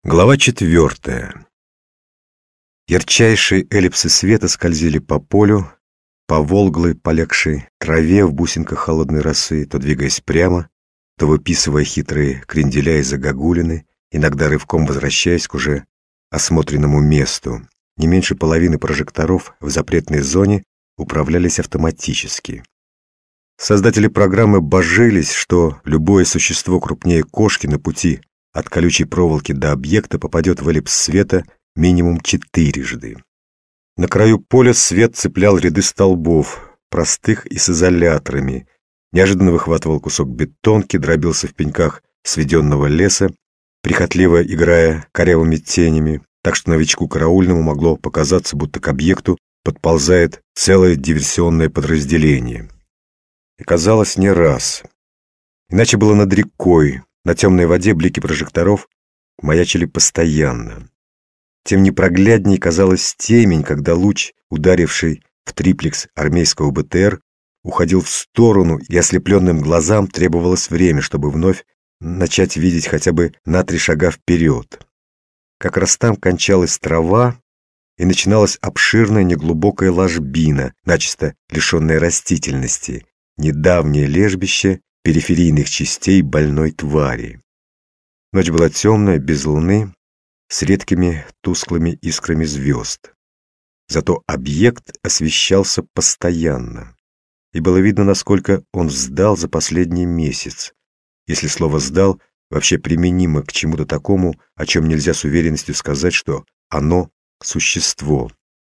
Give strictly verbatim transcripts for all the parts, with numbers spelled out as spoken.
Глава четвертая. Ярчайшие эллипсы света скользили по полю, по волглой, полегшей траве в бусинках холодной росы, то двигаясь прямо, то выписывая хитрые кренделя и загогулины, иногда рывком возвращаясь к уже осмотренному месту. Не меньше половины прожекторов в запретной зоне управлялись автоматически. Создатели программы божились, что любое существо крупнее кошки на пути от колючей проволоки до объекта попадет в эллипс света минимум четырежды. На краю поля свет цеплял ряды столбов, простых и с изоляторами, неожиданно выхватывал кусок бетонки, дробился в пеньках сведенного леса, прихотливо играя корявыми тенями, так что новичку караульному могло показаться, будто к объекту подползает целое диверсионное подразделение. И казалось, не раз. Иначе было над рекой, на темной воде блики прожекторов маячили постоянно. Тем непроглядней казалась темень, когда луч, ударивший в триплекс армейского БТР, уходил в сторону, и ослепленным глазам требовалось время, чтобы вновь начать видеть хотя бы на три шага вперед. Как раз там кончалась трава, и начиналась обширная неглубокая ложбина, начисто лишенная растительности, недавнее лежбище периферийных частей больной твари. Ночь была темная, без луны, с редкими тусклыми искрами звезд. Зато объект освещался постоянно, и было видно, насколько он сдал за последний месяц, если слово «сдал» вообще применимо к чему-то такому, о чем нельзя с уверенностью сказать, что оно — существо.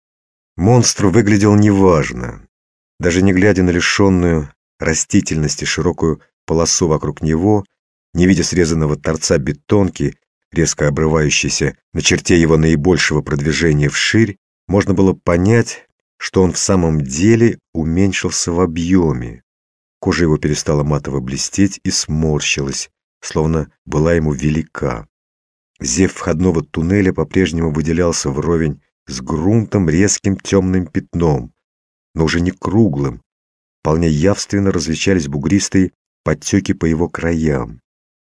Монстр выглядел неважно, даже не глядя на лишенную растительности широкую полосу вокруг него, не видя срезанного торца бетонки, резко обрывающейся на черте его наибольшего продвижения вширь, можно было понять, что он в самом деле уменьшился в объеме. Кожа его перестала матово блестеть и сморщилась, словно была ему велика. Зев входного туннеля по-прежнему выделялся вровень с грунтом резким темным пятном, но уже не круглым. Вполне явственно различались бугристые подтеки по его краям.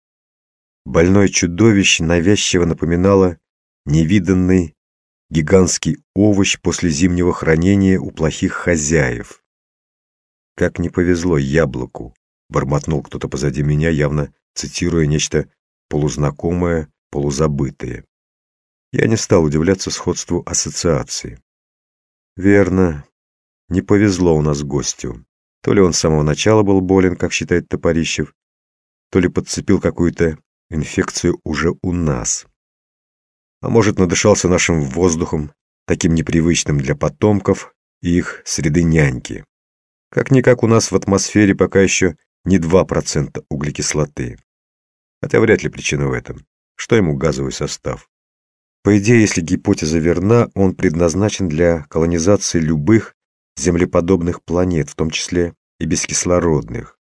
Больное чудовище навязчиво напоминало невиданный гигантский овощ после зимнего хранения у плохих хозяев. «Как не повезло яблоку», — бормотнул кто-то позади меня, явно цитируя нечто полузнакомое, полузабытое. Я не стал удивляться сходству ассоциации. «Верно, не повезло у нас гостю. То ли он с самого начала был болен, как считает Топорищев, то ли подцепил какую-то инфекцию уже у нас. А может, надышался нашим воздухом, таким непривычным для потомков и их среды няньки. Как-никак у нас в атмосфере пока еще не два процента углекислоты. Хотя вряд ли причина в этом. Что ему газовый состав? По идее, если гипотеза верна, он предназначен для колонизации любых землеподобных планет, в том числе и бескислородных.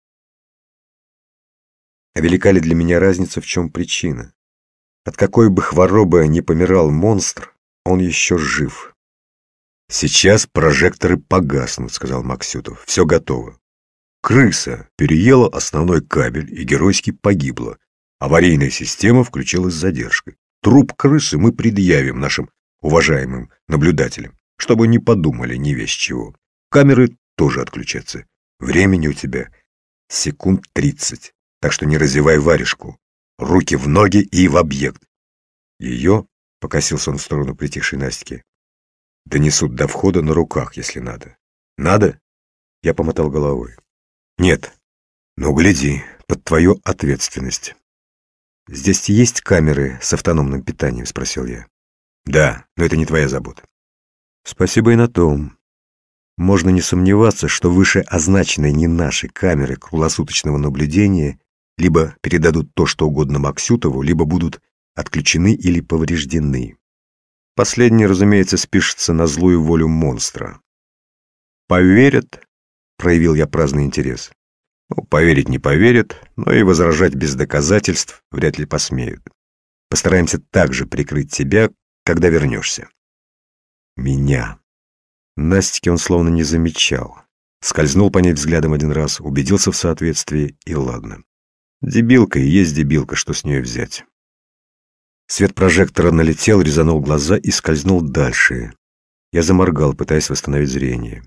А велика ли для меня разница, в чем причина? От какой бы хворобы ни помирал монстр, он еще жив. «Сейчас прожекторы погаснут», — сказал Максютов. «Все готово. Крыса переела основной кабель и геройски погибла. Аварийная система включилась с задержкой. Труп крысы мы предъявим нашим уважаемым наблюдателям, чтобы не подумали ни весть чего. Камеры тоже отключатся. Времени у тебя секунд тридцать, так что не разевай варежку. Руки в ноги и в объект». Ее, — покосился он в сторону притихшей Настики, — донесут до входа на руках, если надо. Надо? Я помотал головой. Нет. Ну, гляди, под твою ответственность. Здесь есть камеры с автономным питанием, спросил я. Да, но это не твоя забота. Спасибо и на том. Можно не сомневаться, что выше означенные не наши камеры круглосуточного наблюдения либо передадут то, что угодно Максютову, либо будут отключены или повреждены. Последнее, разумеется, спишется на злую волю монстра. «Поверят?» — проявил я праздный интерес. Ну, поверить не поверят, но и возражать без доказательств вряд ли посмеют. Постараемся также прикрыть тебя, когда вернешься. Меня. Настики он словно не замечал. Скользнул по ней взглядом один раз, убедился в соответствии, и ладно. Дебилка и есть дебилка, что с нее взять. Свет прожектора налетел, резанул глаза и скользнул дальше. Я заморгал, пытаясь восстановить зрение.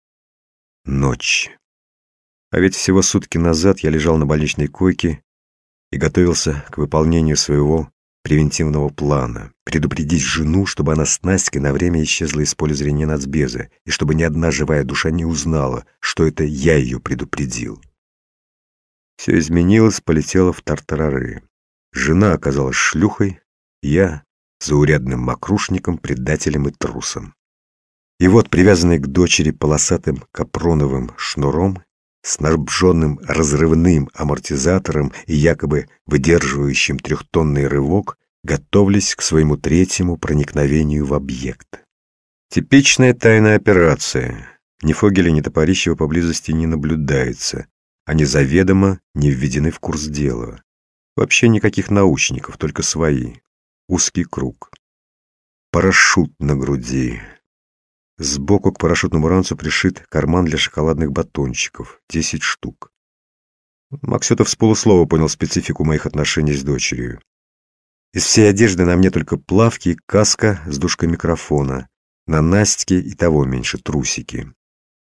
Ночь. А ведь всего сутки назад я лежал на больничной койке и готовился к выполнению своего превентивного плана — предупредить жену, чтобы она с Настей на время исчезла из поля зрения нацбеза, и чтобы ни одна живая душа не узнала, что это я ее предупредил. Все изменилось, полетело в тартарары. Жена оказалась шлюхой, я — заурядным мокрушником, предателем и трусом. И вот, привязанный к дочери полосатым капроновым шнуром, снабженным разрывным амортизатором и якобы выдерживающим трехтонный рывок, готовились к своему третьему проникновению в объект. Типичная тайная операция. Ни Фогеля, ни Топорищева поблизости не наблюдается. Они заведомо не введены в курс дела. Вообще никаких научников, только свои. Узкий круг. Парашют на груди. Сбоку к парашютному ранцу пришит карман для шоколадных батончиков. Десять штук. Максютов с полуслова понял специфику моих отношений с дочерью. Из всей одежды на мне только плавки и каска с дужкой микрофона. На Настьке и того меньше трусики.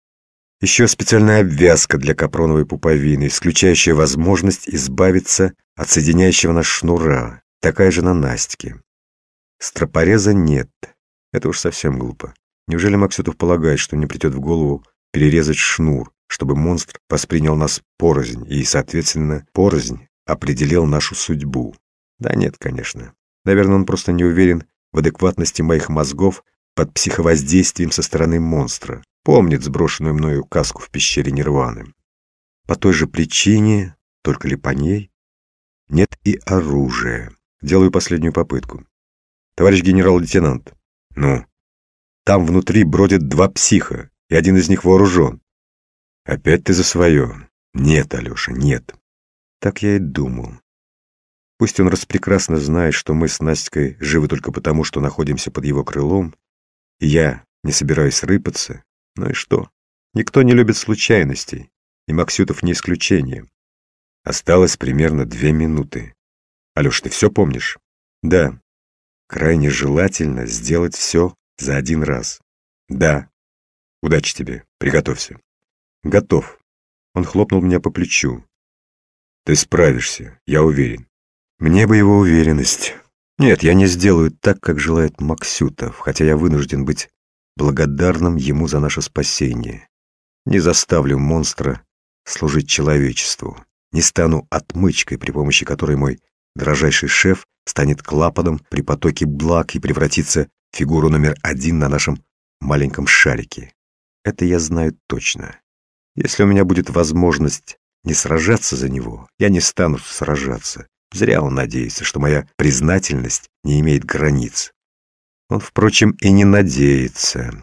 Еще специальная обвязка для капроновой пуповины, исключающая возможность избавиться от соединяющего нас шнура. Такая же на Настьке. Стропореза нет. Это уж совсем глупо. Неужели Максютов полагает, что мне придет в голову перерезать шнур, чтобы монстр воспринял нас порознь и, соответственно, порознь определил нашу судьбу? Да нет, конечно. Наверное, он просто не уверен в адекватности моих мозгов под психовоздействием со стороны монстра. Помнит сброшенную мною каску в пещере Нирваны. По той же причине, только ли по ней, нет и оружия. Делаю последнюю попытку. Товарищ генерал-лейтенант, ну... Там внутри бродят два психа, и один из них вооружен. Опять ты за свое. Нет, Алеша, нет. Так я и думал. Пусть он распрекрасно знает, что мы с Настей живы только потому, что находимся под его крылом, и я не собираюсь рыпаться. Ну и что? Никто не любит случайностей, и Максютов не исключение. Осталось примерно две минуты. Алеш, ты все помнишь? Да. Крайне желательно сделать все за один раз. Да. Удачи тебе. Приготовься. Готов. Он хлопнул меня по плечу. Ты справишься, я уверен. Мне бы его уверенность. Нет, я не сделаю так, как желает Максютов, хотя я вынужден быть благодарным ему за наше спасение. Не заставлю монстра служить человечеству. Не стану отмычкой, при помощи которой мой дрожайший шеф станет клапаном при потоке благ и превратится в фигуру номер один на нашем маленьком шарике. Это я знаю точно. Если у меня будет возможность не сражаться за него, я не стану сражаться. Зря он надеется, что моя признательность не имеет границ. Он, впрочем, и не надеется.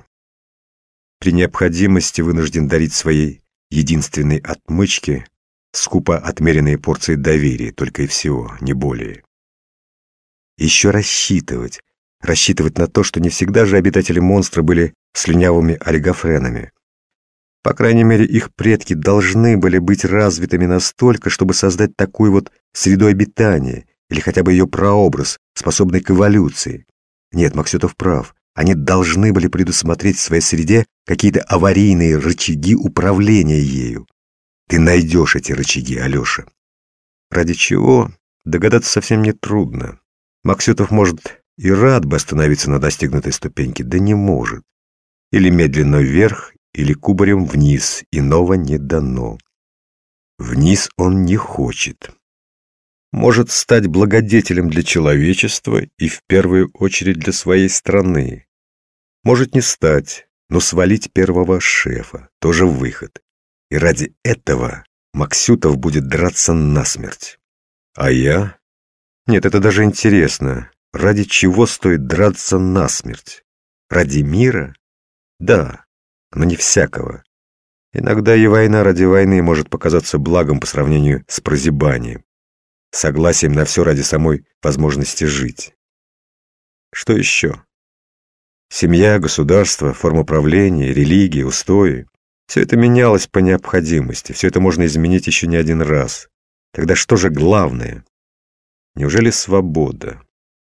При необходимости вынужден дарить своей единственной отмычке скупо отмеренные порции доверия, только и всего, не более. Еще рассчитывать. Рассчитывать на то, что не всегда же обитатели монстра были слюнявыми олигофренами. По крайней мере, их предки должны были быть развитыми настолько, чтобы создать такую вот среду обитания, или хотя бы ее прообраз, способный к эволюции. Нет, Максютов прав. Они должны были предусмотреть в своей среде какие-то аварийные рычаги управления ею. Ты найдешь эти рычаги, Алеша. Ради чего? Догадаться совсем нетрудно. Максютов, может, и рад бы остановиться на достигнутой ступеньке, да не может. Или медленно вверх, или кубарем вниз, иного не дано. Вниз он не хочет. Может стать благодетелем для человечества и в первую очередь для своей страны. Может не стать, но свалить первого шефа, тоже выход. И ради этого Максютов будет драться насмерть. А я? Нет, это даже интересно. Ради чего стоит драться насмерть? Ради мира? Да, но не всякого. Иногда и война ради войны может показаться благом по сравнению с прозябанием. Согласием на все ради самой возможности жить. Что еще? Семья, государство, форма правления, религия, устои. Все это менялось по необходимости, все это можно изменить еще не один раз. Тогда что же главное? Неужели свобода?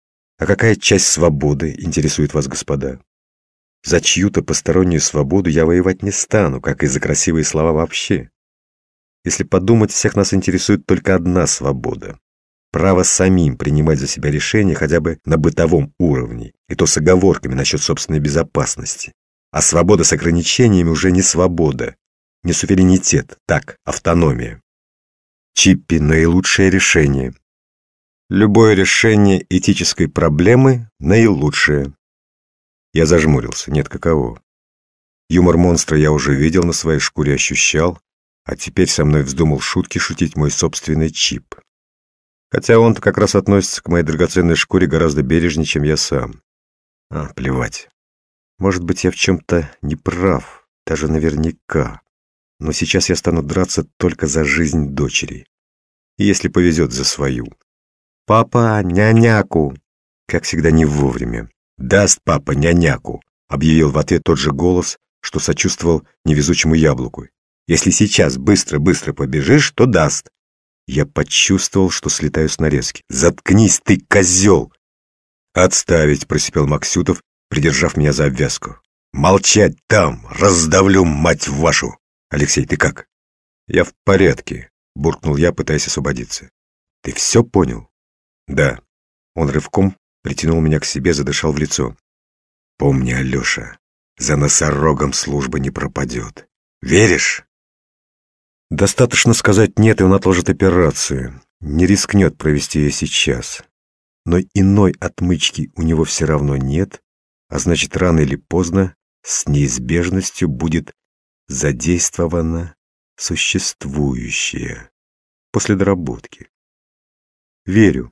А какая часть свободы интересует вас, господа? За чью-то постороннюю свободу я воевать не стану, как и за красивые слова вообще. Если подумать, всех нас интересует только одна свобода. Право самим принимать за себя решения хотя бы на бытовом уровне, и то с оговорками насчет собственной безопасности. А свобода с ограничениями уже не свобода, не суверенитет, так, автономия. Чиппи — наилучшее решение. Любое решение этической проблемы наилучшее. Я зажмурился, нет, каково. Юмор монстра я уже видел, на своей шкуре ощущал, а теперь со мной вздумал шутки шутить мой собственный Чип. Хотя он-то как раз относится к моей драгоценной шкуре гораздо бережнее, чем я сам. А, плевать. Может быть, я в чем-то не прав, даже наверняка. Но сейчас я стану драться только за жизнь дочери. И если повезет, за свою. «Папа, няняку!» Как всегда, не вовремя. «Даст папа няняку!» Объявил в ответ тот же голос, что сочувствовал невезучему яблоку. «Если сейчас быстро-быстро побежишь, то даст!» Я почувствовал, что слетаю с нарезки. «Заткнись ты, козел!» «Отставить!» — просипел Максютов, придержав меня за обвязку. «Молчать там! Раздавлю, мать вашу!» «Алексей, ты как?» «Я в порядке», — буркнул я, пытаясь освободиться. «Ты все понял?» «Да». Он рывком притянул меня к себе, задышал в лицо. «Помни, Алеша, за носорогом служба не пропадет. Веришь?» Достаточно сказать «нет», и он отложит операцию. Не рискнет провести ее сейчас. Но иной отмычки у него все равно нет, а значит, рано или поздно с неизбежностью будет задействовано существующее после доработки. Верю.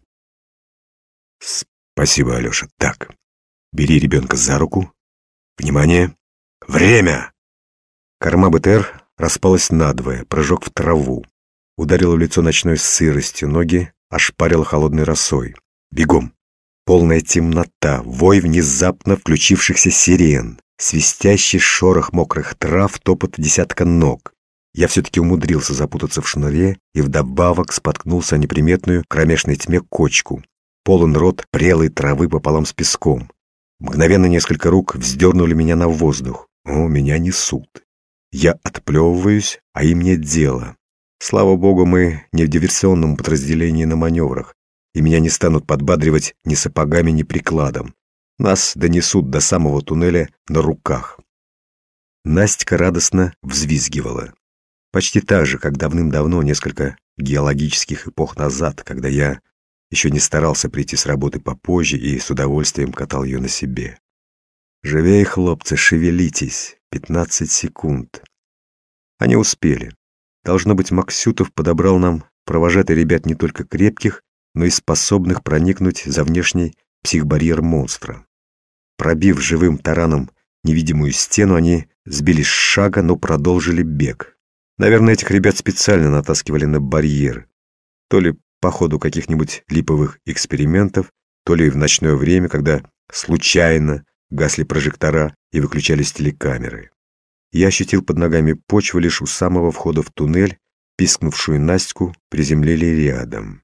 Спасибо, Алеша. Так, бери ребенка за руку. Внимание! Время! Корма БТР распалась надвое, прыжок в траву. Ударило в лицо ночной сыростью, ноги ошпарило холодной росой. Бегом! Полная темнота, вой внезапно включившихся сирен, свистящий шорох мокрых трав, топот десятка ног. Я все-таки умудрился запутаться в шнуре и вдобавок споткнулся о неприметную кромешной тьме кочку. Полон рот прелой травы пополам с песком. Мгновенно несколько рук вздернули меня на воздух. О, меня несут. Я отплевываюсь, а им нет дела. Слава богу, мы не в диверсионном подразделении на маневрах, и меня не станут подбадривать ни сапогами, ни прикладом. Нас донесут до самого туннеля на руках. Настя радостно взвизгивала. Почти так же, как давным-давно, несколько геологических эпох назад, когда я еще не старался прийти с работы попозже и с удовольствием катал ее на себе. «Живей, хлопцы, шевелитесь! Пятнадцать секунд!» Они успели. Должно быть, Максютов подобрал нам провожатый ребят не только крепких, но и способных проникнуть за внешний психбарьер монстра. Пробив живым тараном невидимую стену, они сбились с шага, но продолжили бег. Наверное, этих ребят специально натаскивали на барьер. То ли по ходу каких-нибудь липовых экспериментов, то ли в ночное время, когда случайно гасли прожектора и выключались телекамеры. Я ощутил под ногами почву лишь у самого входа в туннель, пискнувшую Настю приземлили рядом.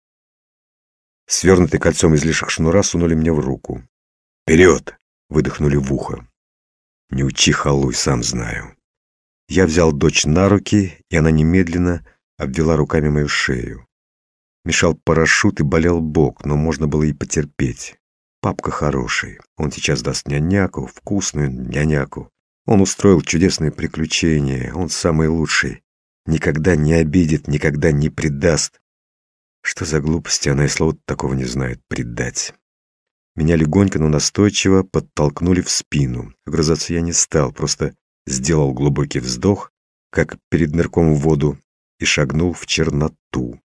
Свернутый кольцом из лишек шнура сунули мне в руку. «Вперед!» — выдохнули в ухо. «Не учи, халуй, сам знаю». Я взял дочь на руки, и она немедленно обвела руками мою шею. Мешал парашют и болел бок, но можно было и потерпеть. Папка хороший, он сейчас даст няняку, вкусную няняку. Он устроил чудесные приключения, он самый лучший. Никогда не обидит, никогда не предаст. Что за глупости, она и слова такого не знает, предать. Меня легонько, но настойчиво подтолкнули в спину. Огрызаться я не стал, просто сделал глубокий вздох, как перед нырком в воду, и шагнул в черноту.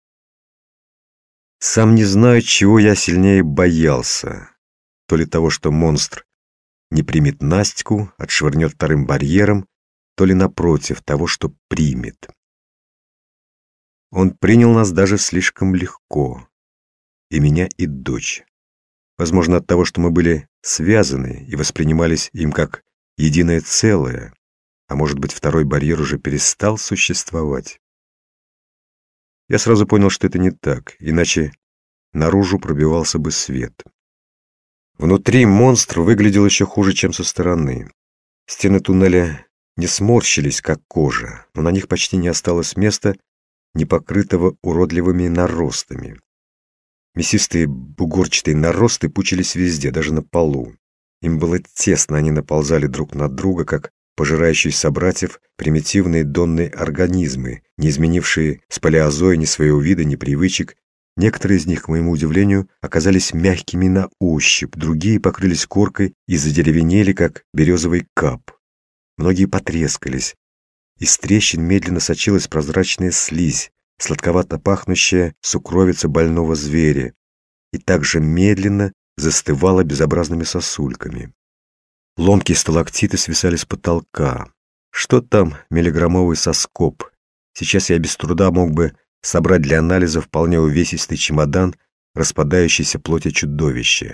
Сам не знаю, чего я сильнее боялся. То ли того, что монстр не примет Настю, отшвырнет вторым барьером, то ли напротив того, что примет. Он принял нас даже слишком легко. И меня, и дочь. Возможно, от того, что мы были связаны и воспринимались им как единое целое, а может быть, второй барьер уже перестал существовать. Я сразу понял, что это не так, иначе наружу пробивался бы свет. Внутри монстр выглядел еще хуже, чем со стороны. Стены туннеля не сморщились, как кожа, но на них почти не осталось места, не покрытого уродливыми наростами. Мясистые бугорчатые наросты пучились везде, даже на полу. Им было тесно, они наползали друг на друга, как пожирающие собратьев примитивные донные организмы, не изменившие с палеозоя ни своего вида, ни привычек. Некоторые из них, к моему удивлению, оказались мягкими на ощупь, другие покрылись коркой и задеревенели, как березовый кап. Многие потрескались. Из трещин медленно сочилась прозрачная слизь, сладковато пахнущая сукровица больного зверя, и также медленно застывала безобразными сосульками. Ломкие сталактиты свисали с потолка. Что там миллиграммовый соскоб? Сейчас я без труда мог бы собрать для анализа вполне увесистый чемодан распадающейся плоти чудовища.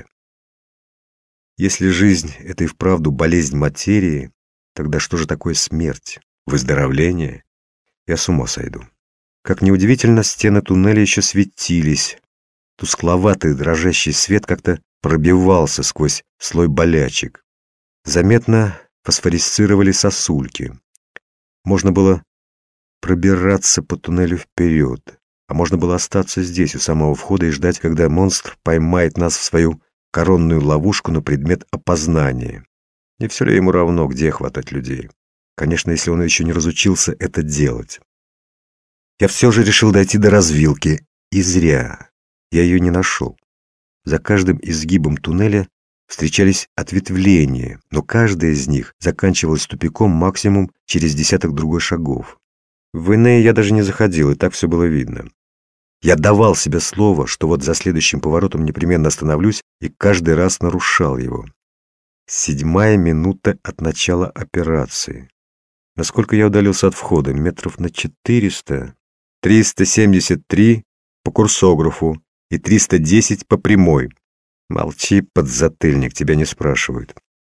Если жизнь — это и вправду болезнь материи, тогда что же такое смерть? Выздоровление? Я с ума сойду. Как неудивительно, стены туннеля еще светились. Тускловатый дрожащий свет как-то пробивался сквозь слой болячек. Заметно фосфорисцировали сосульки. Можно было пробираться по туннелю вперед, а можно было остаться здесь, у самого входа, и ждать, когда монстр поймает нас в свою коронную ловушку на предмет опознания. Не все ли ему равно, где хватать людей? Конечно, если он еще не разучился это делать. Я все же решил дойти до развилки, и зря. Я ее не нашел. За каждым изгибом туннеля встречались ответвления, но каждая из них заканчивалась тупиком максимум через десяток другой шагов. В иные я даже не заходил, и так все было видно. Я давал себе слово, что вот за следующим поворотом непременно остановлюсь, и каждый раз нарушал его. Седьмая минута от начала операции. Насколько я удалился от входа? Метров на четыреста? триста семьдесят три по курсографу и триста десять по прямой. Молчи, подзатыльник, тебя не спрашивают.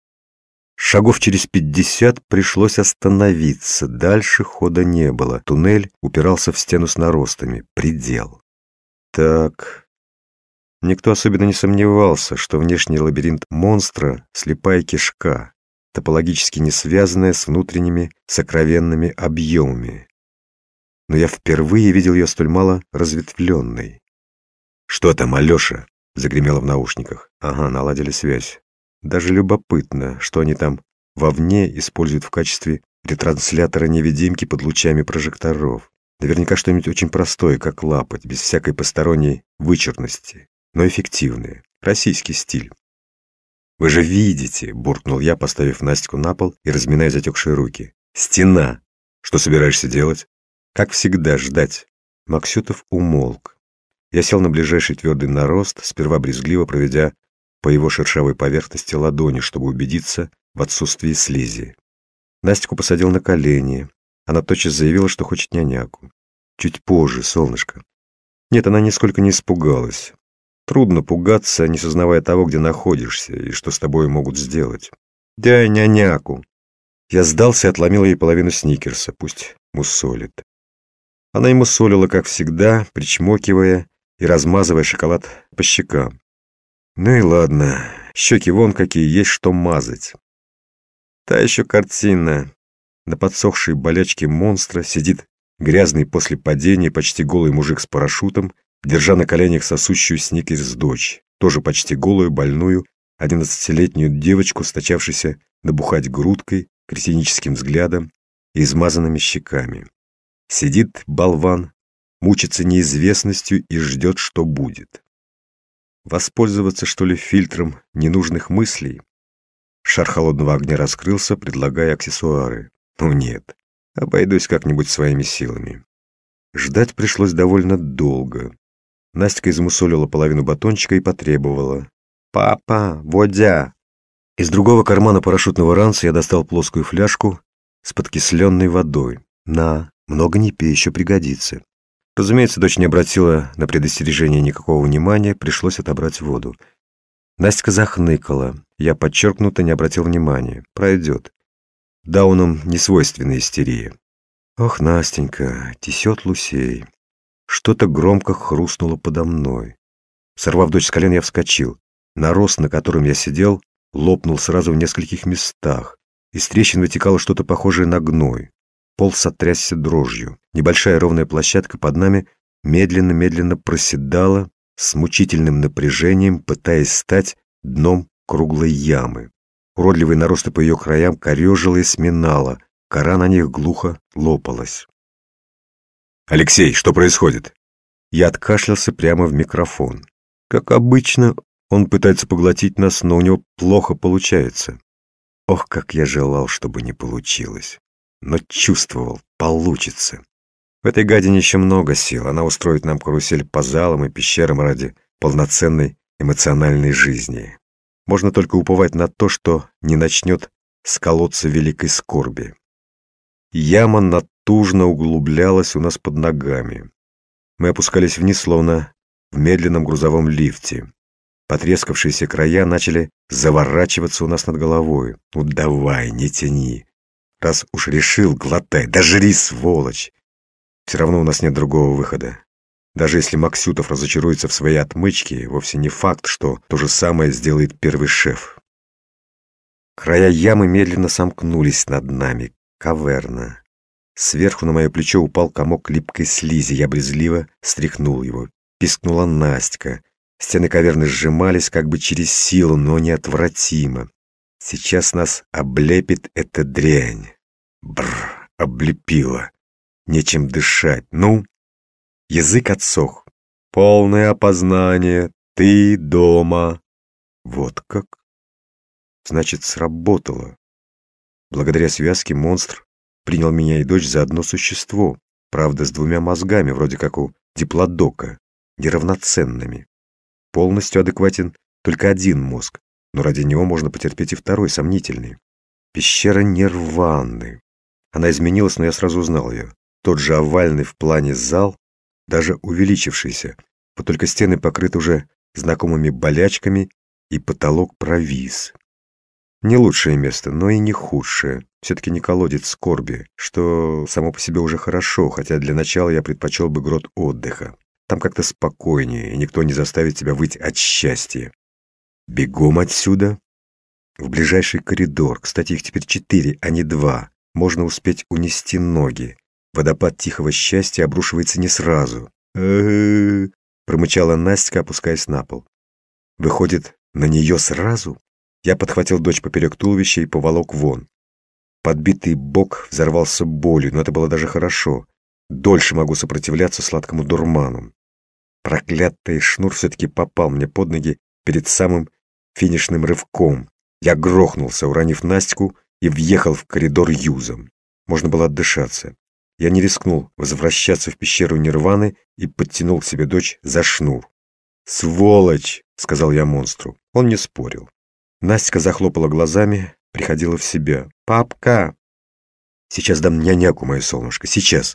Шагов через пятьдесят пришлось остановиться. Дальше хода не было. Туннель упирался в стену с наростами. Предел. Так. Никто особенно не сомневался, что внешний лабиринт монстра — слепая кишка, топологически не связанная с внутренними сокровенными объемами. Но я впервые видел ее столь мало разветвленной. «Что там, Алеша?» — загремело в наушниках. Ага, наладили связь. Даже любопытно, что они там вовне используют в качестве ретранслятора-невидимки под лучами прожекторов. Наверняка что-нибудь очень простое, как лапоть, без всякой посторонней вычурности, но эффективное. Российский стиль. «Вы же видите!» — буркнул я, поставив Настю на пол и разминая затекшие руки. «Стена! Что собираешься делать?» «Как всегда, ждать». Максютов умолк. Я сел на ближайший твердый нарост, сперва брезгливо проведя по его шершавой поверхности ладони, чтобы убедиться в отсутствии слизи. Настю посадил на колени. Она тотчас заявила, что хочет няняку. Чуть позже, солнышко. Нет, она нисколько не испугалась. Трудно пугаться, не сознавая того, где находишься, и что с тобой могут сделать. «Дай няняку». Я сдался и отломил ей половину сникерса, пусть мусолит. Она ему солила, как всегда, причмокивая и размазывая шоколад по щекам. Ну и ладно, щеки вон какие, есть что мазать. Та еще картина. На подсохшей болячке монстра сидит грязный после падения почти голый мужик с парашютом, держа на коленях сосущую сникерс дочь, тоже почти голую, больную, одиннадцатилетнюю девочку, стачавшуюся набухать грудкой, кретиническим взглядом и измазанными щеками. Сидит болван, мучится неизвестностью и ждет, что будет. Воспользоваться, что ли, фильтром ненужных мыслей? Шар холодного огня раскрылся, предлагая аксессуары. Ну нет, обойдусь как-нибудь своими силами. Ждать пришлось довольно долго. Настя измусолила половину батончика и потребовала: «Папа, водя!» Из другого кармана парашютного ранца я достал плоскую фляжку с подкисленной водой. «На, много не пей, еще пригодится». Разумеется, дочь не обратила на предостережение никакого внимания, пришлось отобрать воду. Настя захныкала. Я подчеркнуто не обратил внимания. Пройдет. Даунам не свойственна истерия. Ох, Настенька, тесет Лусей. Что-то громко хрустнуло подо мной. Сорвав дочь с колен, я вскочил. Нарост, на котором я сидел, лопнул сразу в нескольких местах. Из трещин вытекало что-то похожее на гной. Пол сотрясся дрожью. Небольшая ровная площадка под нами медленно-медленно проседала с мучительным напряжением, пытаясь стать дном круглой ямы. Уродливые наросты по ее краям корежило и сминало, кора на них глухо лопалась. «Алексей, что происходит?» Я откашлялся прямо в микрофон. Как обычно, он пытается поглотить нас, но у него плохо получается. Ох, как я желал, чтобы не получилось. Но чувствовал, получится. В этой гадине еще много сил. Она устроит нам карусель по залам и пещерам ради полноценной эмоциональной жизни. Можно только уповать на то, что не начнет с колодца великой скорби. Яма натужно углублялась у нас под ногами. Мы опускались вниз, словно в медленном грузовом лифте. Потрескавшиеся края начали заворачиваться у нас над головой. Ну давай, не тяни. Раз уж решил, глотай, да жри, сволочь. Все равно у нас нет другого выхода. Даже если Максютов разочаруется в своей отмычке, вовсе не факт, что то же самое сделает первый шеф. Края ямы медленно сомкнулись над нами, каверна. Сверху на мое плечо упал комок липкой слизи, я брезгливо стряхнул его. Пискнула Настя. Стены каверны сжимались как бы через силу, но неотвратимо. Сейчас нас облепит эта дрянь. Бррр, облепила. Нечем дышать. Ну, язык отсох. Полное опознание. Ты дома. Вот как? Значит, сработало. Благодаря связке монстр принял меня и дочь за одно существо. Правда, с двумя мозгами, вроде как у диплодока, неравноценными. Полностью адекватен только один мозг, но ради него можно потерпеть и второй, сомнительный. Пещера Нирваны. Она изменилась, но я сразу узнал ее. Тот же овальный в плане зал, даже увеличившийся, вот только стены покрыты уже знакомыми болячками, и потолок провис. Не лучшее место, но и не худшее. Все-таки не колодец скорби, что само по себе уже хорошо, хотя для начала я предпочел бы грот отдыха. Там как-то спокойнее, и никто не заставит тебя выть от счастья. Бегом отсюда. В ближайший коридор. Кстати, их теперь четыре, а не два. Можно успеть унести ноги. Водопад тихого счастья обрушивается не сразу. «Э-э-э», промычала Настя, опускаясь на пол. Выходит, на нее сразу? Я подхватил дочь поперек туловища и поволок вон. Подбитый бок взорвался болью, но это было даже хорошо. Дольше могу сопротивляться сладкому дурману. Проклятый шнур все-таки попал мне под ноги перед самым финишным рывком. Я грохнулся, уронив Настю, и въехал в коридор юзом. Можно было отдышаться. Я не рискнул возвращаться в пещеру Нирваны и подтянул к себе дочь за шнур. «Сволочь!» — сказал я монстру. Он не спорил. Настя захлопала глазами, приходила в себя. «Папка!» «Сейчас дам няняку, мое солнышко, сейчас!»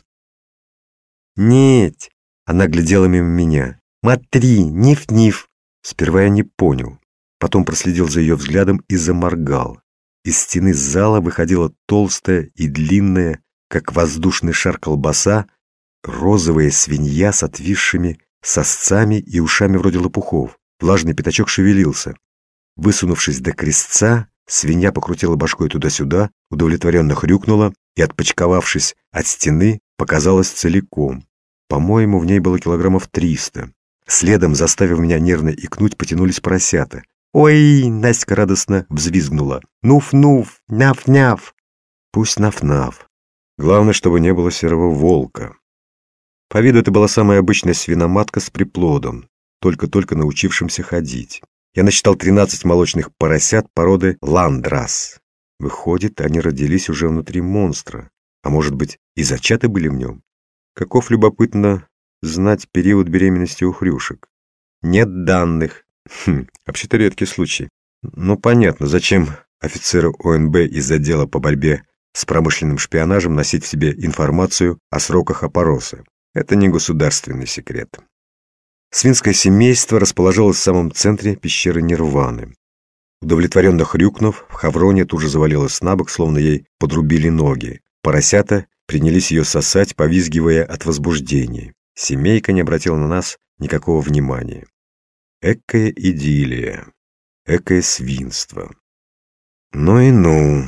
«Нет!» — она глядела мимо меня. «Смотри, ниф-ниф!» Сперва я не понял. Потом проследил за ее взглядом и заморгал. Из стены зала выходила толстая и длинная, как воздушный шар колбаса, розовая свинья с отвисшими сосцами и ушами вроде лопухов. Влажный пятачок шевелился. Высунувшись до крестца, свинья покрутила башкой туда-сюда, удовлетворенно хрюкнула и, отпочковавшись от стены, показалась целиком. По-моему, в ней было килограммов триста. Следом, заставив меня нервно икнуть, потянулись поросята. «Ой!» — Настя радостно взвизгнула. «Нуф-нуф! Няф-няф!» Пусть наф-наф. Главное, чтобы не было серого волка. По виду это была самая обычная свиноматка с приплодом, только-только научившимся ходить. Я насчитал тринадцать молочных поросят породы ландрас. Выходит, они родились уже внутри монстра. А может быть, и зачаты были в нем? Каков, любопытно знать, период беременности у хрюшек? Нет данных. Хм, вообще-то редкий случай. Ну, понятно, зачем офицеру О Н Б из отдела по борьбе с промышленным шпионажем носить в себе информацию о сроках опороса. Это не государственный секрет. Свинское семейство расположилось в самом центре пещеры Нирваны. Удовлетворенно хрюкнув, Хаврония тут же завалилась на бок, словно ей подрубили ноги. Поросята принялись ее сосать, повизгивая от возбуждения. Семейка не обратила на нас никакого внимания. Экая идиллия. Экое свинство. Ну и ну.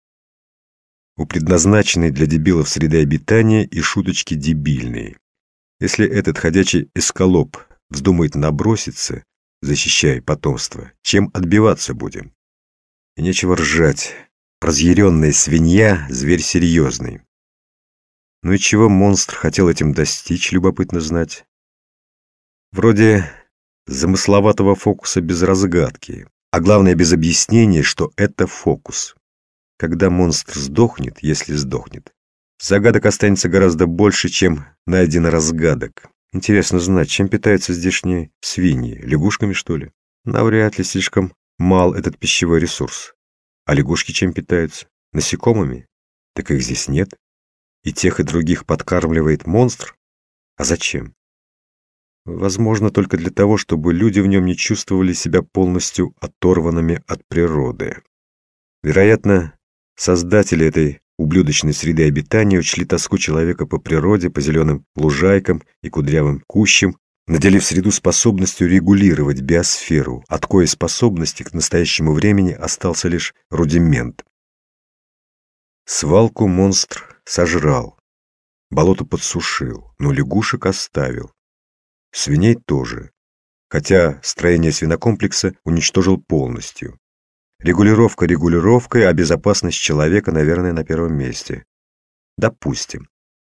У предназначенной для дебилов среды обитания и шуточки дебильные. Если этот ходячий эскалоп вздумает наброситься, защищая потомство, чем отбиваться будем? И нечего ржать. Разъяренная свинья — зверь серьезный. Ну и чего монстр хотел этим достичь, любопытно знать. Вроде замысловатого фокуса без разгадки, а главное без объяснения, что это фокус. Когда монстр сдохнет, если сдохнет, загадок останется гораздо больше, чем найдено разгадок. Интересно знать, чем питаются здешние свиньи? Лягушками, что ли? Навряд ли, слишком мал этот пищевой ресурс. А лягушки чем питаются? Насекомыми? Так их здесь нет. И тех, и других подкармливает монстр? А зачем? Возможно, только для того, чтобы люди в нем не чувствовали себя полностью оторванными от природы. Вероятно, создатели этой ублюдочной среды обитания учли тоску человека по природе, по зеленым лужайкам и кудрявым кущам, наделив среду способностью регулировать биосферу, от коей способности к настоящему времени остался лишь рудимент. Свалку монстр сожрал, болото подсушил, но лягушек оставил. Свиней тоже, хотя строение свинокомплекса уничтожил полностью. Регулировка регулировкой, а безопасность человека, наверное, на первом месте. Допустим.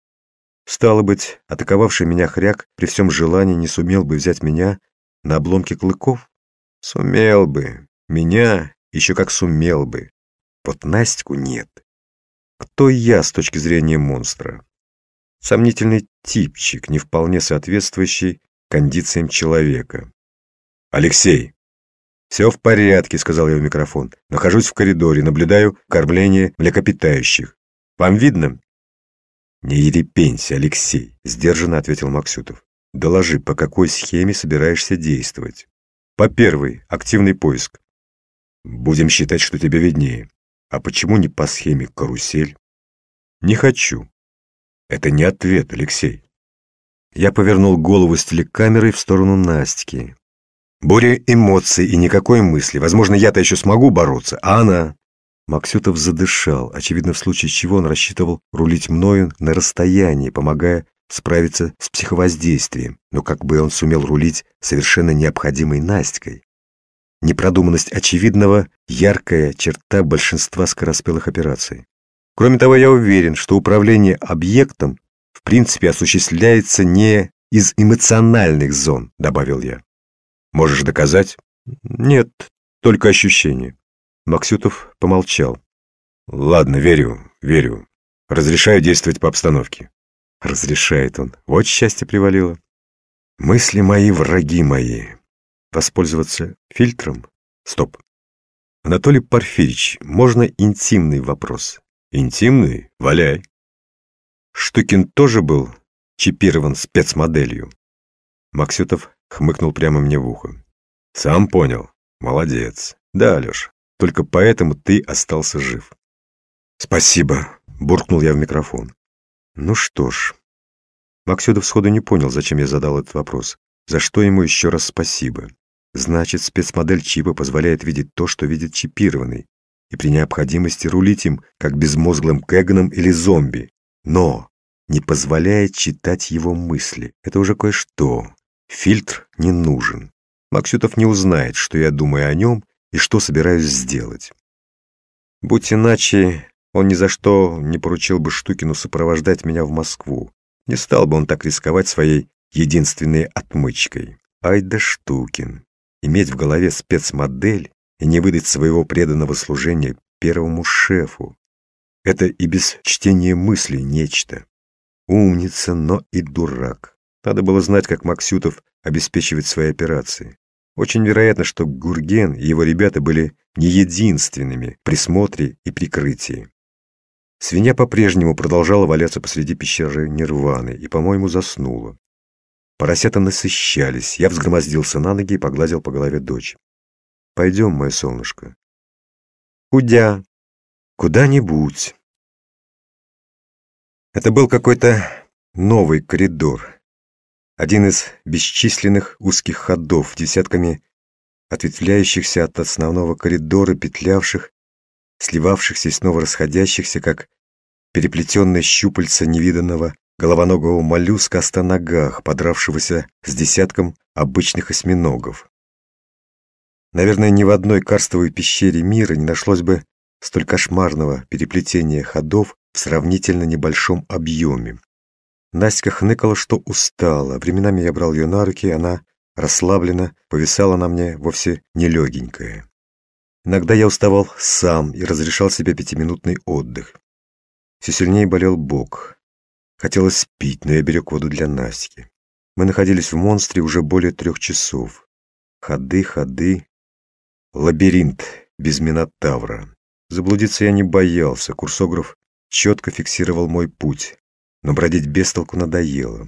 Стало быть, атаковавший меня хряк при всем желании не сумел бы взять меня на обломки клыков? Сумел бы. Меня еще как сумел бы. Вот Настьку нет. Кто я с точки зрения монстра? Сомнительный типчик, не вполне соответствующий кондициям человека. «Алексей!» «Все в порядке», — сказал я в микрофон. «Нахожусь в коридоре, наблюдаю кормление млекопитающих. Вам видно?» «Не ерепенься, Алексей», — сдержанно ответил Максютов. «Доложи, по какой схеме собираешься действовать?» «По первой. Активный поиск». «Будем считать, что тебе виднее. А почему не по схеме карусель?» «Не хочу». «Это не ответ, Алексей». Я повернул голову с телекамерой в сторону Настики. Буря эмоций и никакой мысли. Возможно, я-то еще смогу бороться, а она... Максютов задышал, очевидно, в случае чего он рассчитывал рулить мною на расстоянии, помогая справиться с психовоздействием. Но как бы он сумел рулить совершенно необходимой Настькой? Непродуманность очевидного — яркая черта большинства скороспелых операций. Кроме того, я уверен, что управление объектом в принципе осуществляется не из эмоциональных зон, добавил я. Можешь доказать? Нет, только ощущение. Максютов помолчал. Ладно, верю, верю. Разрешаю действовать по обстановке. Разрешает он. Вот счастье привалило. Мысли мои, враги мои. Воспользоваться фильтром? Стоп. Анатолий Порфирьевич, можно интимный вопрос? Интимный? Валяй. Штукин тоже был чипирован спецмоделью? Максютов хмыкнул прямо мне в ухо. Сам понял. Молодец. Да, Алеша, только поэтому ты остался жив. Спасибо, буркнул я в микрофон. Ну что ж. Максютов сходу не понял, зачем я задал этот вопрос. За что ему еще раз спасибо. Значит, спецмодель чипа позволяет видеть то, что видит чипированный, и при необходимости рулить им, как безмозглым кэганом или зомби. Но не позволяет читать его мысли. Это уже кое-что. Фильтр не нужен. Максютов не узнает, что я думаю о нем и что собираюсь сделать. Будь иначе, он ни за что не поручил бы Штукину сопровождать меня в Москву. Не стал бы он так рисковать своей единственной отмычкой. Ай да Штукин. Иметь в голове спецмодель и не выдать своего преданного служения первому шефу. Это и без чтения мыслей нечто. Умница, но и дурак. Надо было знать, как Максютов обеспечивает свои операции. Очень вероятно, что Гурген и его ребята были не единственными в присмотре и прикрытии. Свинья по-прежнему продолжала валяться посреди пещеры Нирваны и, по-моему, заснула. Поросята насыщались. Я взгромоздился на ноги и погладил по голове дочь. «Пойдем, мое солнышко». «Кудя? Куда-нибудь». Это был какой-то новый коридор. Один из бесчисленных узких ходов, десятками ответвляющихся от основного коридора, петлявших, сливавшихся и снова расходящихся, как переплетенные щупальца невиданного головоногого моллюска о ногах, подравшегося с десятком обычных осьминогов. Наверное, ни в одной карстовой пещере мира не нашлось бы столь кошмарного переплетения ходов в сравнительно небольшом объеме. Настя хныкала, что устала. Временами я брал ее на руки, она расслабленно повисала на мне, вовсе не легенькая. Иногда я уставал сам и разрешал себе пятиминутный отдых. Все сильнее болел бок. Хотелось пить, но я берег воду для Настики. Мы находились в монстре уже более трех часов. Ходы, ходы. Лабиринт без минотавра. Заблудиться я не боялся. Курсограф четко фиксировал мой путь. Но бродить без толку надоело.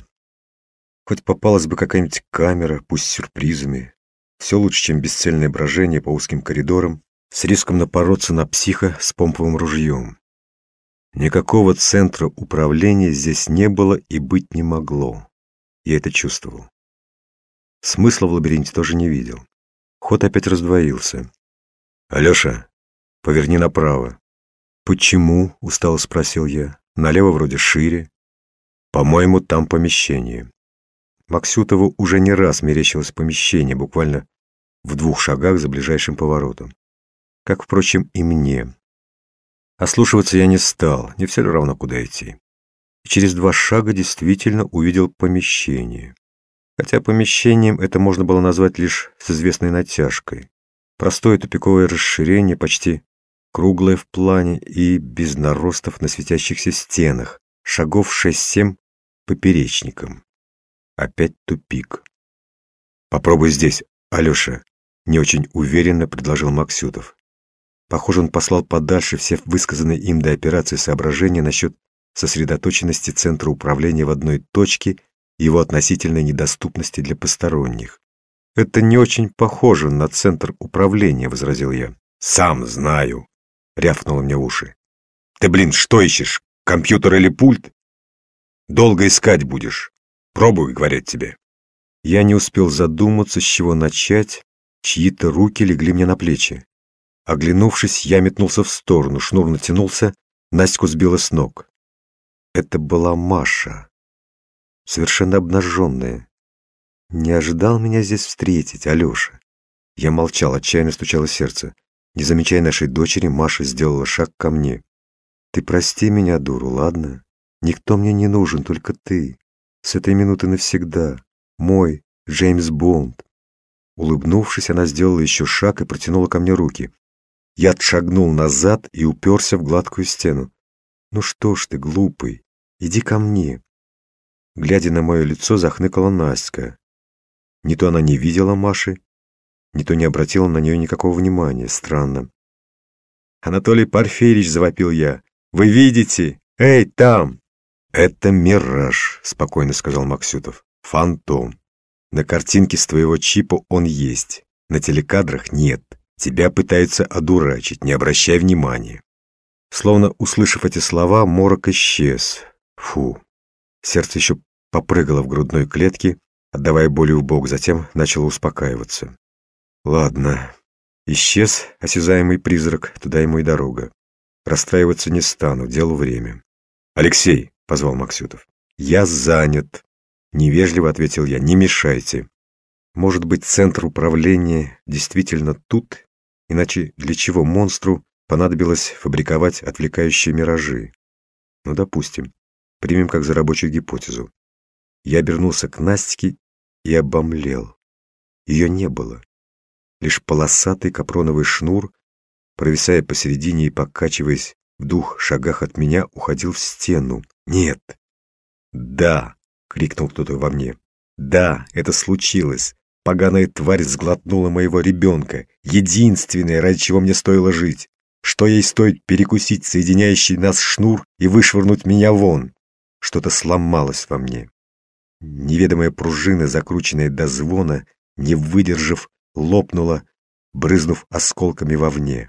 Хоть попалась бы какая-нибудь камера, пусть с сюрпризами. Все лучше, чем бесцельное брожение по узким коридорам с риском напороться на психа с помповым ружьем. Никакого центра управления здесь не было и быть не могло. Я это чувствовал. Смысла в лабиринте тоже не видел. Ход опять раздвоился. «Алеша, поверни направо». «Почему?» — устало спросил я. «Налево вроде шире». «По-моему, там помещение». Максютову уже не раз мерещилось помещение, буквально в двух шагах за ближайшим поворотом. Как, впрочем, и мне. Ослушиваться я не стал, не все ли равно, куда идти. И через два шага действительно увидел помещение. Хотя помещением это можно было назвать лишь с известной натяжкой. Простое тупиковое расширение, почти круглое в плане и без наростов на светящихся стенах, шагов шесть-семь поперечником. Опять тупик. «Попробуй здесь, Алеша», — не очень уверенно предложил Максютов. Похоже, он послал подальше все высказанные им до операции соображения насчет сосредоточенности центра управления в одной точке и его относительной недоступности для посторонних. «Это не очень похоже на центр управления», — возразил я. «Сам знаю», — рявкнуло мне уши. «Ты, блин, что ищешь? Компьютер или пульт? Долго искать будешь. Пробуй, говорят тебе». Я не успел задуматься, с чего начать. Чьи-то руки легли мне на плечи. Оглянувшись, я метнулся в сторону. Шнур натянулся, Настю сбила с ног. Это была Маша, совершенно обнаженная. Не ожидал меня здесь встретить, Алеша. Я молчал, отчаянно стучало сердце. Не замечая нашей дочери, Маша сделала шаг ко мне. «Ты прости меня, дуру, ладно? Никто мне не нужен, только ты. С этой минуты навсегда. Мой Джеймс Бонд». Улыбнувшись, она сделала еще шаг и протянула ко мне руки. Я отшагнул назад и уперся в гладкую стену. «Ну что ж ты, глупый, иди ко мне». Глядя на мое лицо, захныкала Настя. Не то она не видела Маши, не то не обратила на нее никакого внимания. Странно. «Анатолий Порфирьевич», — завопил я, — «вы видите? Эй, там!» «Это мираж», — спокойно сказал Максютов. «Фантом. На картинке с твоего чипа он есть. На телекадрах нет. Тебя пытаются одурачить, не обращай внимания». Словно услышав эти слова, морок исчез. Фу. Сердце еще попрыгало в грудной клетке, отдавая болью в бок, затем начало успокаиваться. Ладно. Исчез осязаемый призрак, туда ему и дорога. Расстраиваться не стану, делу время. «Алексей», — позвал Максютов. «Я занят», — невежливо ответил я, — «не мешайте». Может быть, центр управления действительно тут? Иначе для чего монстру понадобилось фабриковать отвлекающие миражи? Ну, допустим. Примем как за рабочую гипотезу. Я обернулся к Настике и обомлел. Ее не было. Лишь полосатый капроновый шнур, провисая посередине и покачиваясь в двух шагах от меня, уходил в стену. «Нет!» «Да!» — крикнул кто-то во мне. «Да, это случилось! Поганая тварь сглотнула моего ребенка, единственное, ради чего мне стоило жить. Что ей стоит перекусить соединяющий нас шнур и вышвырнуть меня вон?» Что-то сломалось во мне. Неведомая пружина, закрученная до звона, не выдержав, лопнула, брызнув осколками вовне.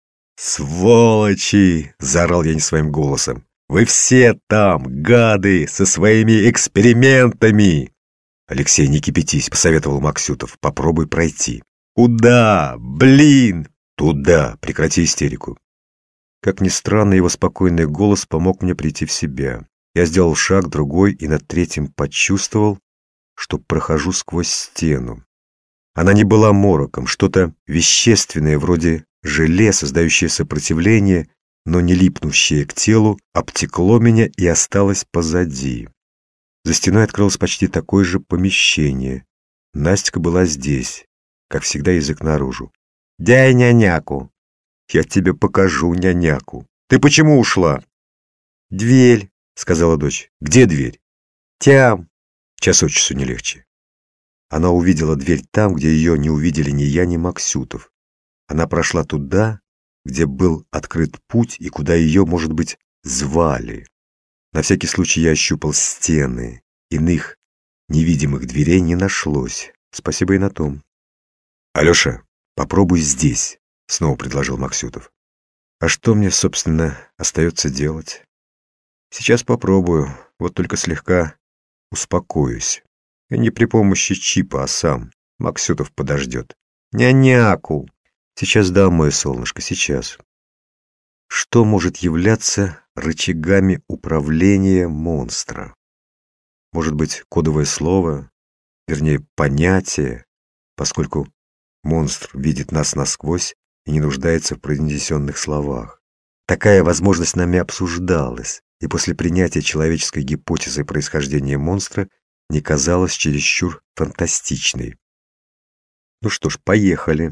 «Сволочи!» — заорал я не своим голосом. «Вы все там, гады, со своими экспериментами!» «Алексей, не кипятись», — посоветовал Максютов. «Попробуй пройти». Куда? Блин! Туда! Прекрати истерику. Как ни странно, его спокойный голос помог мне прийти в себя. Я сделал шаг, другой, и на третьем почувствовал, что прохожу сквозь стену. Она не была мороком, что-то вещественное, вроде желе, создающее сопротивление, но не липнущее к телу, обтекло меня и осталось позади. За стеной открылось почти такое же помещение. Настя была здесь, как всегда, язык наружу. «Дай няняку!» «Я тебе покажу няняку!» «Ты почему ушла?» «Дверь», — сказала дочь. «Где дверь?» «Тям». Час от часу не легче. Она увидела дверь там, где ее не увидели ни я, ни Максютов. Она прошла туда, где был открыт путь и куда ее, может быть, звали. На всякий случай я ощупал стены. Иных невидимых дверей не нашлось. Спасибо и на том. «Алеша, попробуй здесь», — снова предложил Максютов. «А что мне, собственно, остается делать?» «Сейчас попробую, вот только слегка успокоюсь. И не при помощи чипа, а сам. Максютов подождет». «Няняку!» «Сейчас дам, мое солнышко, сейчас». Что может являться рычагами управления монстра? Может быть, кодовое слово, вернее, понятие, поскольку монстр видит нас насквозь и не нуждается в произнесенных словах. Такая возможность нами обсуждалась, и после принятия человеческой гипотезы происхождения монстра не казалась чересчур фантастичной. Ну что ж, поехали.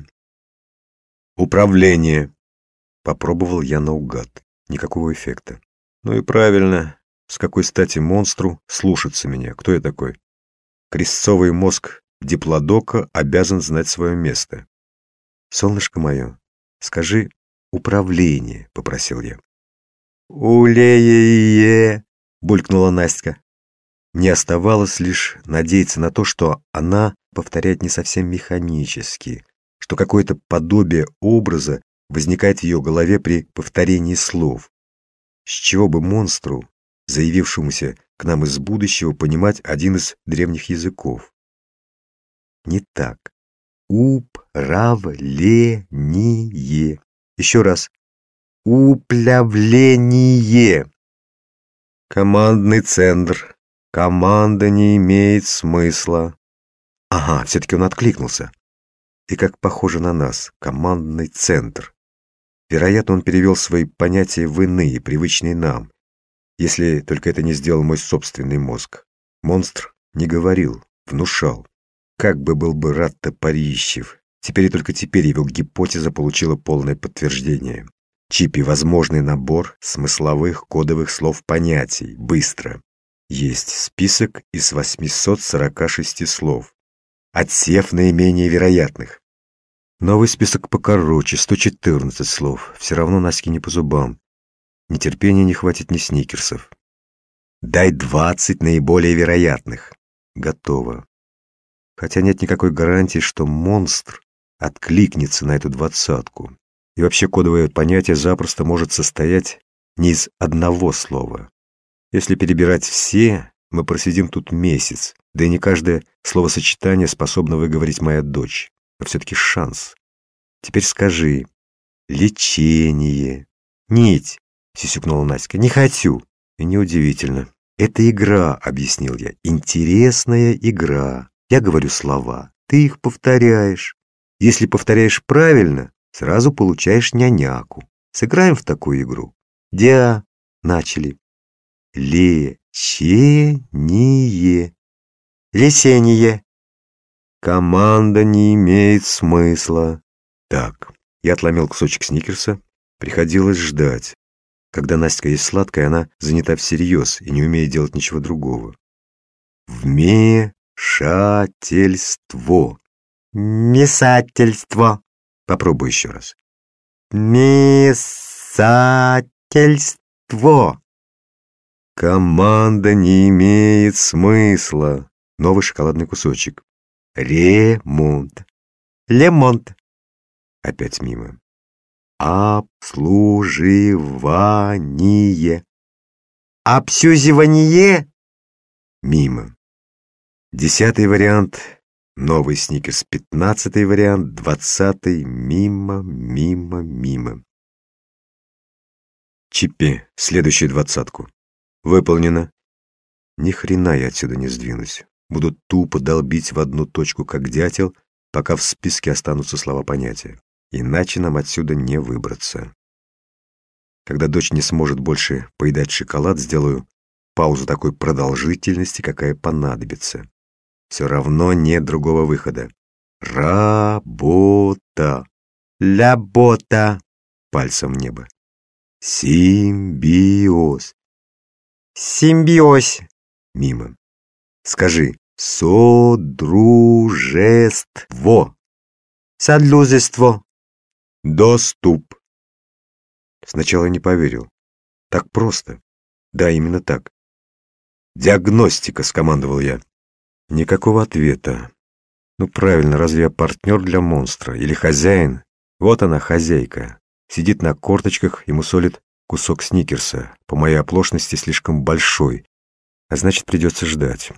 Управление. Попробовал я наугад. Никакого эффекта. Ну и правильно. С какой стати монстру слушаться меня? Кто я такой? Крестцовый мозг диплодока обязан знать свое место. «Солнышко мое, скажи управление», — попросил я. «Уле-е-е», — булькнула Настя. Мне оставалось лишь надеяться на то, что она повторяет не совсем механически, что какое-то подобие образа возникает в ее голове при повторении слов. С чего бы монстру, заявившемуся к нам из будущего, понимать один из древних языков? Не так. Управление. Еще раз. Управление. Командный центр. Команда не имеет смысла. Ага, все-таки он откликнулся. И как похоже на нас. Командный центр. Вероятно, он перевел свои понятия в иные, привычные нам. Если только это не сделал мой собственный мозг. Монстр не говорил, внушал. Как бы был бы рад Топорищев. Теперь и только теперь его гипотеза получила полное подтверждение. Чипи — возможный набор смысловых кодовых слов понятий. Быстро. Есть список из восьмисот сорока шести слов. Отсев наименее вероятных. Новый список покороче, сто четырнадцать слов. Все равно Наське не по зубам. Ни терпения не хватит, ни сникерсов. Дай двадцать наиболее вероятных. Готово. Хотя нет никакой гарантии, что монстр откликнется на эту двадцатку. И вообще кодовое понятие запросто может состоять не из одного слова. Если перебирать все, мы просидим тут месяц, да и не каждое словосочетание способна выговорить моя дочь. Но все-таки шанс. Теперь скажи. Лечение. Нить, сисюкнула Настя. Не хочу. И неудивительно. Это игра, объяснил я. Интересная игра. Я говорю слова. Ты их повторяешь. Если повторяешь правильно, сразу получаешь няняку. Сыграем в такую игру. Дя. Начали. Лечение. Лесение. Команда не имеет смысла. Так, я отломил кусочек сникерса. Приходилось ждать. Когда Настя есть сладкая, она занята всерьез и не умеет делать ничего другого. Вмешательство. Месательство. Попробуй еще раз. Месательство. Команда не имеет смысла. Новый шоколадный кусочек. Ремонт. Лемонт. Опять мимо. Обслуживание. Обсюзивание. Мимо. Десятый вариант Новый сникерс, пятнадцатый вариант, двадцатый, мимо, мимо, мимо. Чиппи, следующую двадцатку. Выполнено. Ни хрена я отсюда не сдвинусь. Буду тупо долбить в одну точку, как дятел, пока в списке останутся слова-понятия. Иначе нам отсюда не выбраться. Когда дочь не сможет больше поедать шоколад, сделаю паузу такой продолжительности, какая понадобится. Все равно нет другого выхода. Работа. Лябота. Пальцем в небо. Симбиоз. Симбиоз. Мимо. Скажи. Содружество. Содружество. Доступ. Сначала не поверил. Так просто. Да, именно так. «Диагностика», — скомандовал я. Никакого ответа. Ну правильно, разве я партнер для монстра? Или хозяин? Вот она, хозяйка. Сидит на корточках и мусолит кусок сникерса. По моей оплошности слишком большой. А значит, придется ждать.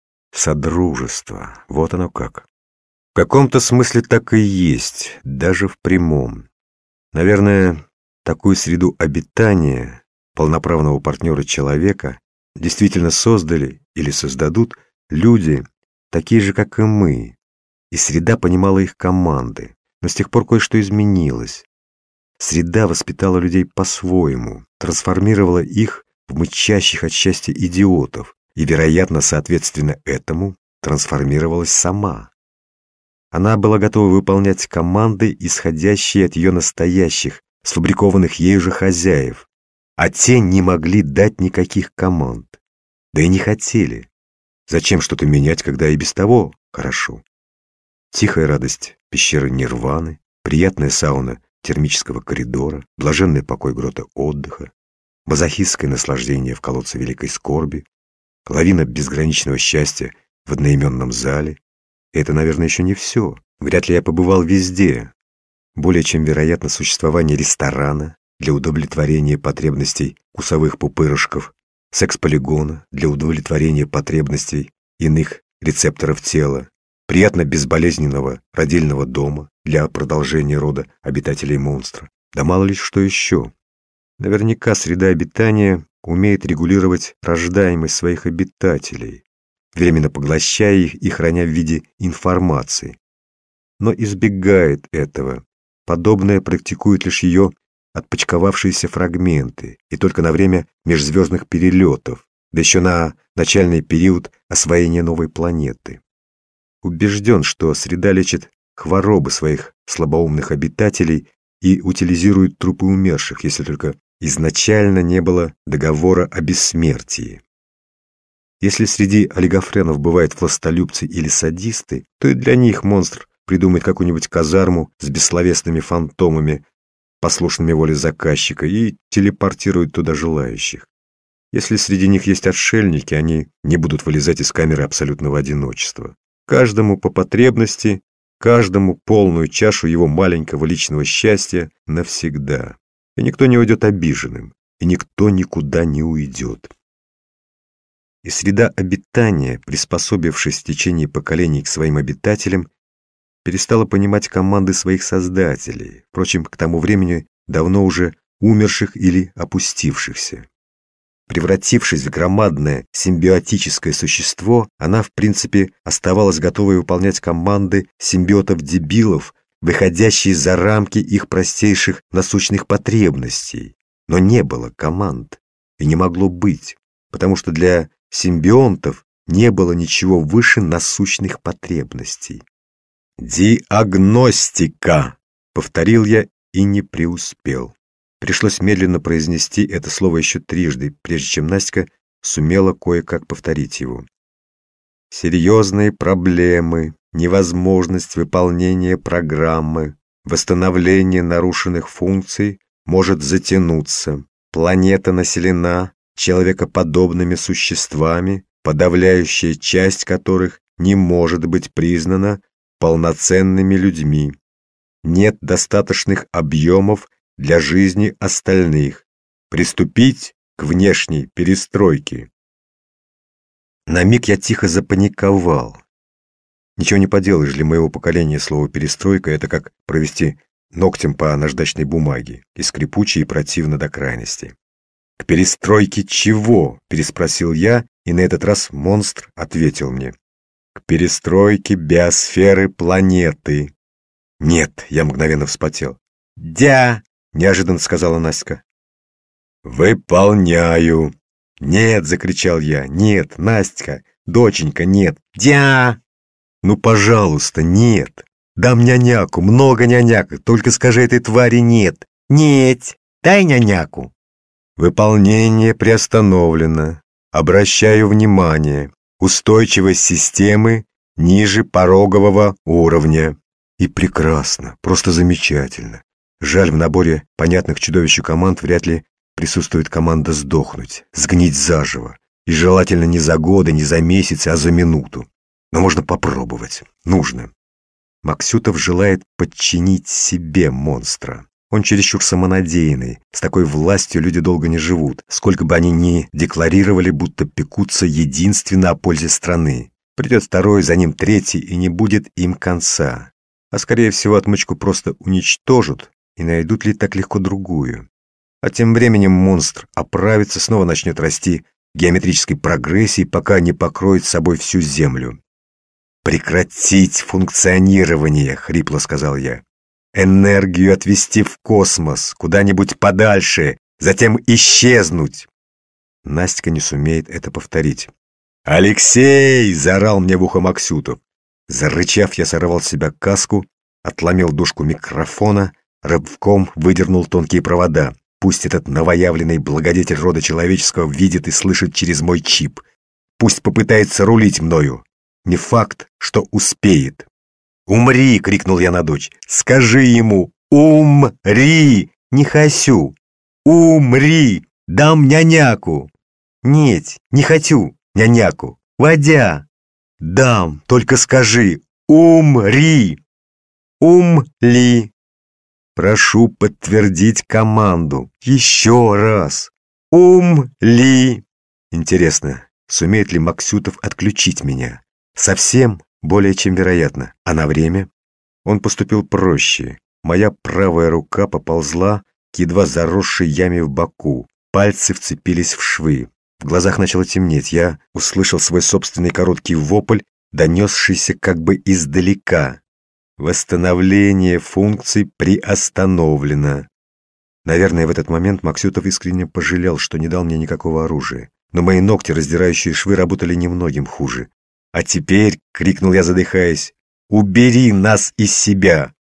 Содружество. Вот оно как. В каком-то смысле так и есть, даже в прямом. Наверное, такую среду обитания полноправного партнера человека действительно создали или создадут люди, такие же, как и мы, и среда понимала их команды, но с тех пор кое-что изменилось. Среда воспитала людей по-своему, трансформировала их в мычащих от счастья идиотов, и, вероятно, соответственно этому трансформировалась сама. Она была готова выполнять команды, исходящие от ее настоящих, сфабрикованных ею же хозяев, а те не могли дать никаких команд. Да и не хотели. Зачем что-то менять, когда и без того хорошо? Тихая радость пещеры Нирваны, приятная сауна термического коридора, блаженный покой грота отдыха, мазохистское наслаждение в колодце великой скорби, лавина безграничного счастья в одноименном зале. И это, наверное, еще не все. Вряд ли я побывал везде. Более чем вероятно существование ресторана для удовлетворения потребностей вкусовых пупырышков, секс-полигона для удовлетворения потребностей иных рецепторов тела, приятно безболезненного родильного дома для продолжения рода обитателей монстра. Да мало ли что еще. Наверняка среда обитания умеет регулировать рождаемость своих обитателей, временно поглощая их и храня в виде информации. Но избегает этого. Подобное практикуют лишь ее отпочковавшиеся фрагменты, и только на время межзвездных перелетов, да еще на начальный период освоения новой планеты. Убежден, что среда лечит хворобы своих слабоумных обитателей и утилизирует трупы умерших, если только изначально не было договора о бессмертии. Если среди олигофренов бывают властолюбцы или садисты, то и для них монстр придумает какую-нибудь казарму с бессловесными фантомами, послушными воле заказчика, и телепортирует туда желающих. Если среди них есть отшельники, они не будут вылезать из камеры абсолютного одиночества. Каждому по потребности, каждому полную чашу его маленького личного счастья навсегда. И никто не уйдет обиженным, и никто никуда не уйдет. И среда обитания, приспособившись в течение поколений к своим обитателям, перестала понимать команды своих создателей, впрочем, к тому времени давно уже умерших или опустившихся. Превратившись в громадное симбиотическое существо, она, в принципе, оставалась готовой выполнять команды симбиотов-дебилов, выходящие за рамки их простейших насущных потребностей. Но не было команд, и не могло быть, потому что для симбионтов не было ничего выше насущных потребностей. «Диагностика!» — повторил я и не преуспел. Пришлось медленно произнести это слово еще трижды, прежде чем Настя сумела кое-как повторить его. Серьезные проблемы, невозможность выполнения программы, восстановление нарушенных функций может затянуться. Планета населена человекоподобными существами, подавляющая часть которых не может быть признана полноценными людьми. Нет достаточных объемов для жизни остальных. Приступить к внешней перестройке. На миг я тихо запаниковал. Ничего не поделаешь, для моего поколения слово «перестройка» — это как провести ногтем по наждачной бумаге, и скрипуче, и противно до крайности. «К перестройке чего?» — переспросил я, и на этот раз монстр ответил мне. «К перестройке биосферы планеты». «Нет», — я мгновенно вспотел. «Дя!» — неожиданно сказала Настя. «Выполняю». «Нет!» — закричал я. «Нет, Настя! Доченька, нет! Дя!» «Ну, пожалуйста, нет! Дам няняку, много няняк, только скажи этой твари нет! Нет! Дай няняку!» «Выполнение приостановлено. Обращаю внимание. Устойчивость системы ниже порогового уровня». И прекрасно, просто замечательно. Жаль, в наборе понятных чудовищу команд вряд ли присутствует команда «сдохнуть», «сгнить заживо». И желательно не за годы, не за месяцы, а за минуту. Но можно попробовать. Нужно. Максютов желает подчинить себе монстра. Он чересчур самонадеянный. С такой властью люди долго не живут, сколько бы они ни декларировали, будто пекутся единственно о пользе страны. Придет второй, за ним третий, и не будет им конца. А скорее всего отмычку просто уничтожат, и найдут ли так легко другую. А тем временем монстр оправится, снова начнет расти в геометрической прогрессии, пока не покроет собой всю Землю. «Прекратить функционирование», — хрипло сказал я. «Энергию отвести в космос, куда-нибудь подальше, затем исчезнуть». Настя не сумеет это повторить. «Алексей!» — заорал мне в ухо Максютов. Зарычав, я сорвал с себя каску, отломил дужку микрофона, рывком выдернул тонкие провода. Пусть этот новоявленный благодетель рода человеческого видит и слышит через мой чип. Пусть попытается рулить мною. Не факт, что успеет. «Умри!» — крикнул я на дочь. «Скажи ему! Умри! Не хочу! Умри! Дам няняку!» «Нет, не хочу няняку! Водя!» «Дам, только скажи! Умри! Умли!» «Прошу подтвердить команду. Еще раз! Умли!» Интересно, сумеет ли Максютов отключить меня? Совсем более чем вероятно. А на время? Он поступил проще. Моя правая рука поползла к едва заросшей яме в боку. Пальцы вцепились в швы. В глазах начало темнеть. Я услышал свой собственный короткий вопль, донесшийся как бы издалека. Восстановление функций приостановлено. Наверное, в этот момент Максютов искренне пожалел, что не дал мне никакого оружия. Но мои ногти, раздирающие швы, работали немногим хуже. «А теперь», — крикнул я, задыхаясь, — «убери нас из себя!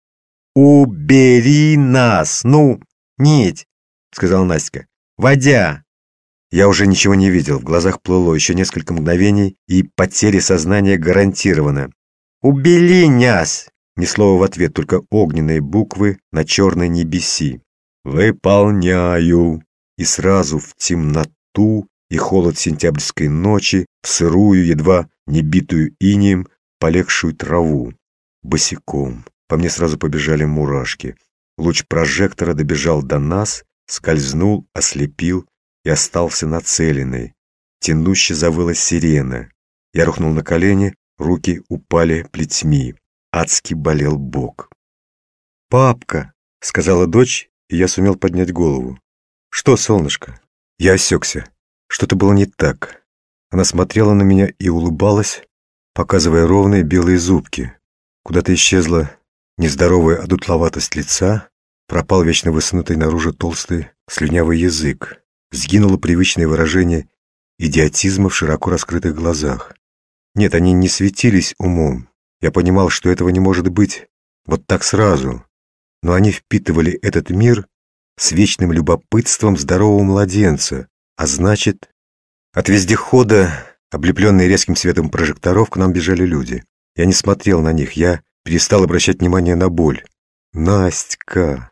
Убери нас! Ну, нет!» — сказала Настя. «Водя!» Я уже ничего не видел, в глазах плыло еще несколько мгновений, и потеря сознания гарантирована. «Убери нас!» Ни слова в ответ, только огненные буквы на черной небеси. «Выполняю!» И сразу в темноту и холод сентябрьской ночи, в сырую, едва не битую инеем, полегшую траву. Босиком. По мне сразу побежали мурашки. Луч прожектора добежал до нас, скользнул, ослепил и остался нацеленный. Тянуще завыла сирена. Я рухнул на колени, руки упали плетьми. Адски болел бок. «Папка!» — сказала дочь, и я сумел поднять голову. «Что, солнышко?» Я осекся. Что-то было не так. Она смотрела на меня и улыбалась, показывая ровные белые зубки. Куда-то исчезла нездоровая одутловатость лица, пропал вечно высунутый наружу толстый слюнявый язык. Сгинуло привычное выражение идиотизма в широко раскрытых глазах. Нет, они не светились умом. Я понимал, что этого не может быть вот так сразу. Но они впитывали этот мир с вечным любопытством здорового младенца. А значит, от вездехода, облепленные резким светом прожекторов, к нам бежали люди. Я не смотрел на них, я перестал обращать внимание на боль. Настя.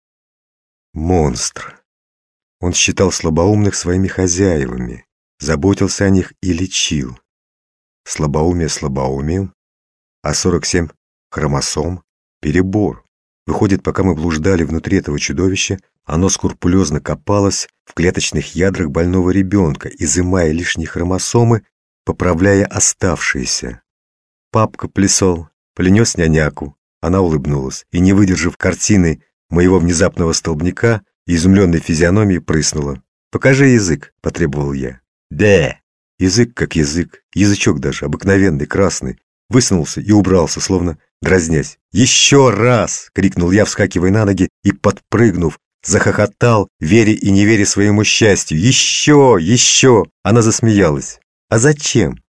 Монстр. Он считал слабоумных своими хозяевами, заботился о них и лечил. Слабоумие слабоумием, а сорок семь хромосом — перебор. Выходит, пока мы блуждали внутри этого чудовища, оно скрупулезно копалось в клеточных ядрах больного ребенка, изымая лишние хромосомы, поправляя оставшиеся. Папка плясал, принес няняку. Она улыбнулась и, не выдержав картины моего внезапного столбняка, изумленной физиономии прыснула. «Покажи язык», — потребовал я. «Да». Язык как язык, язычок даже, обыкновенный, красный, высунулся и убрался, словно дразнясь. «Еще раз!» — крикнул я, вскакивая на ноги и, подпрыгнув, захохотал, веря и не веря своему счастью. «Еще! Еще!» Она засмеялась. «А зачем?»